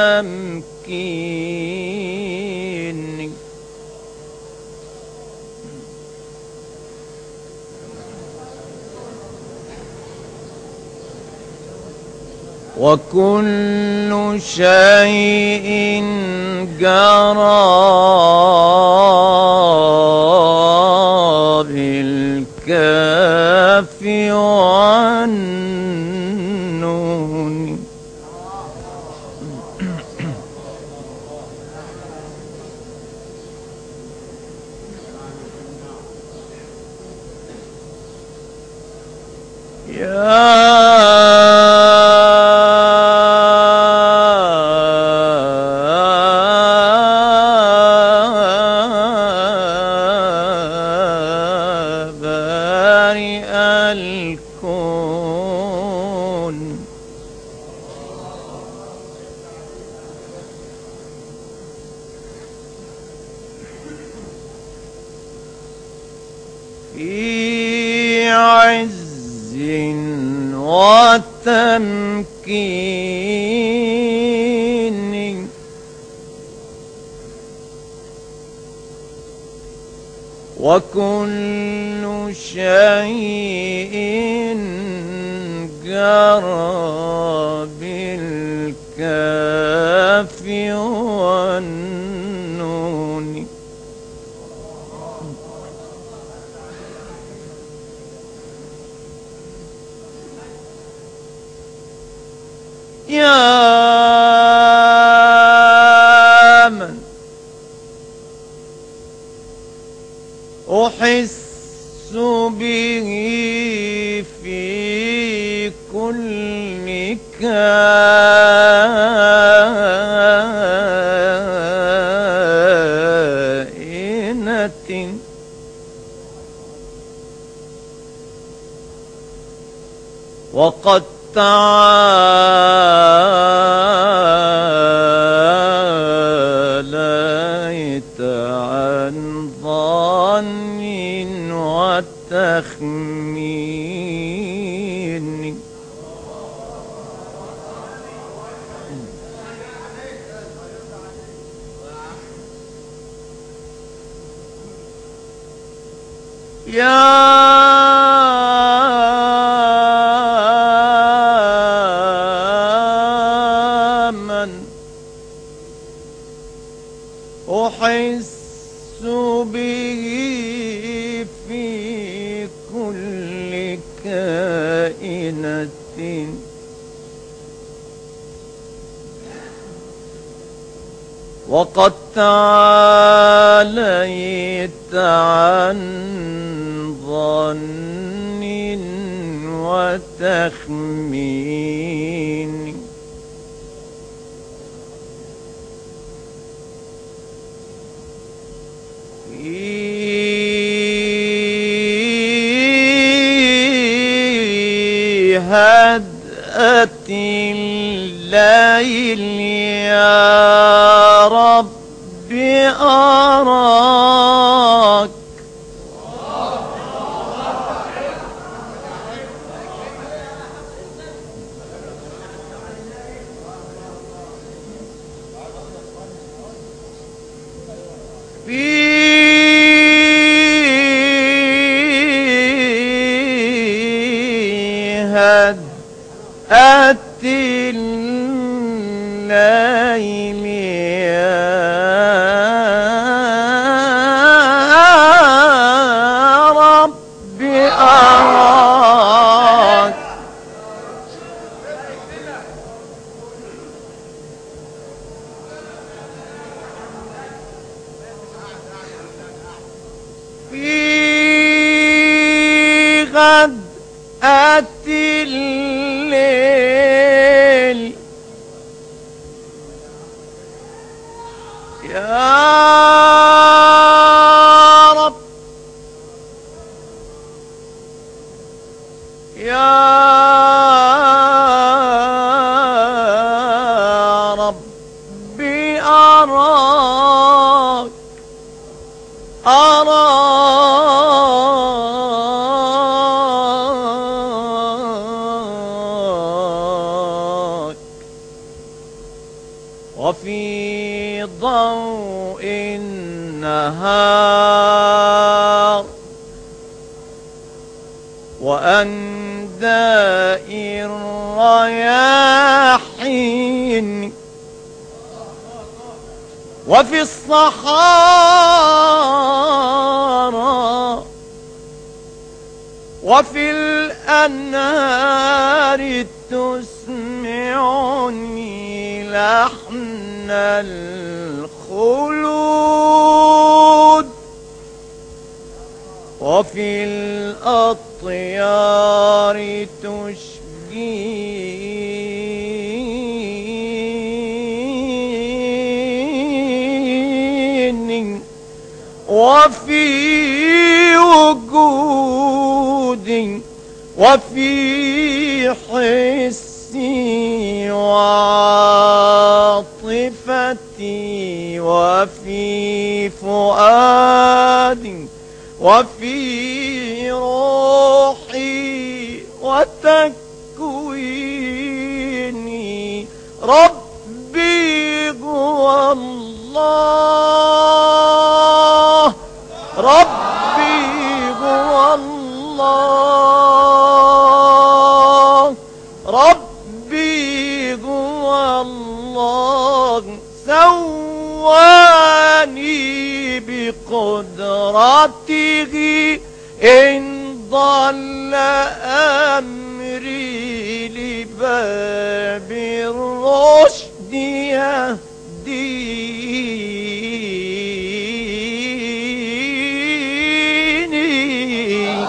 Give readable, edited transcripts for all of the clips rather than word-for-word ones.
والتمكين. وكل شيء جرى بالكاف والنون. الكون في عز وتمكين، وكل شيء جرى بالكاف والنون. يا من أحس به في كل كائنة، وقد تعاليت عن ظن وتخمين. يا من أحس به في كل كائنة، وقد تعاليت عن ظن وتخمين. في هدأة الليل يا رب أراك، في هدأة الليل يا رب أراك، في غدأة الليل يا رب، يا ربي أراك، أراك وفي ضوء النهار وأنداء الرياحين وفي الصحارى وفي الأنهار تسمعني لحن الخلود وفي الأطيار تشجيني وفي وجودي وفي حسي وعاطفتي وفي فؤادي وفي روحي وتكويني ربي هو الله ربي هو الله ربي هو الله سواني بقدرته إن ضل أمري لباب الرشد يهديني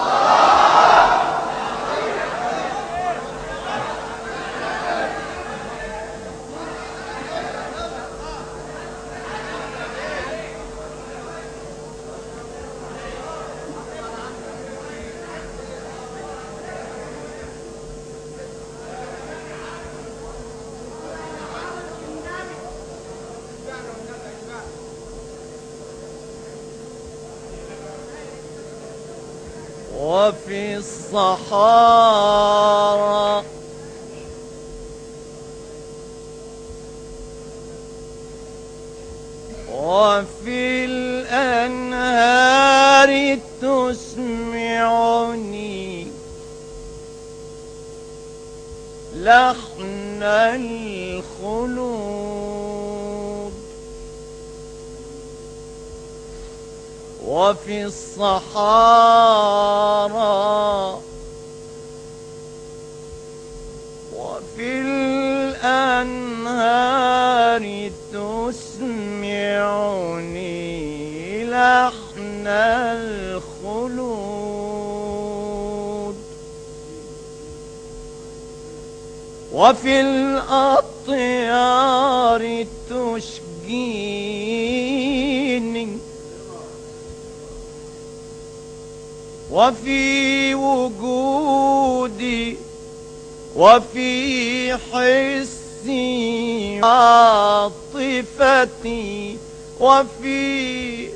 وفي الصحارى وفي الأنهار تسمعني لحن الخلود وفي الصحارى وفي الأنهار تسمعني لحن الخلود وفي الأطيار تشجيني وفي وجودي وفي حسي عاطفتي وفي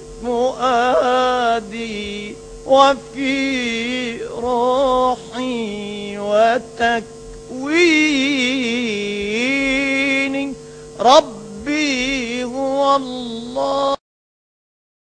فؤادي وفي روحي وتكويني ربي هو الله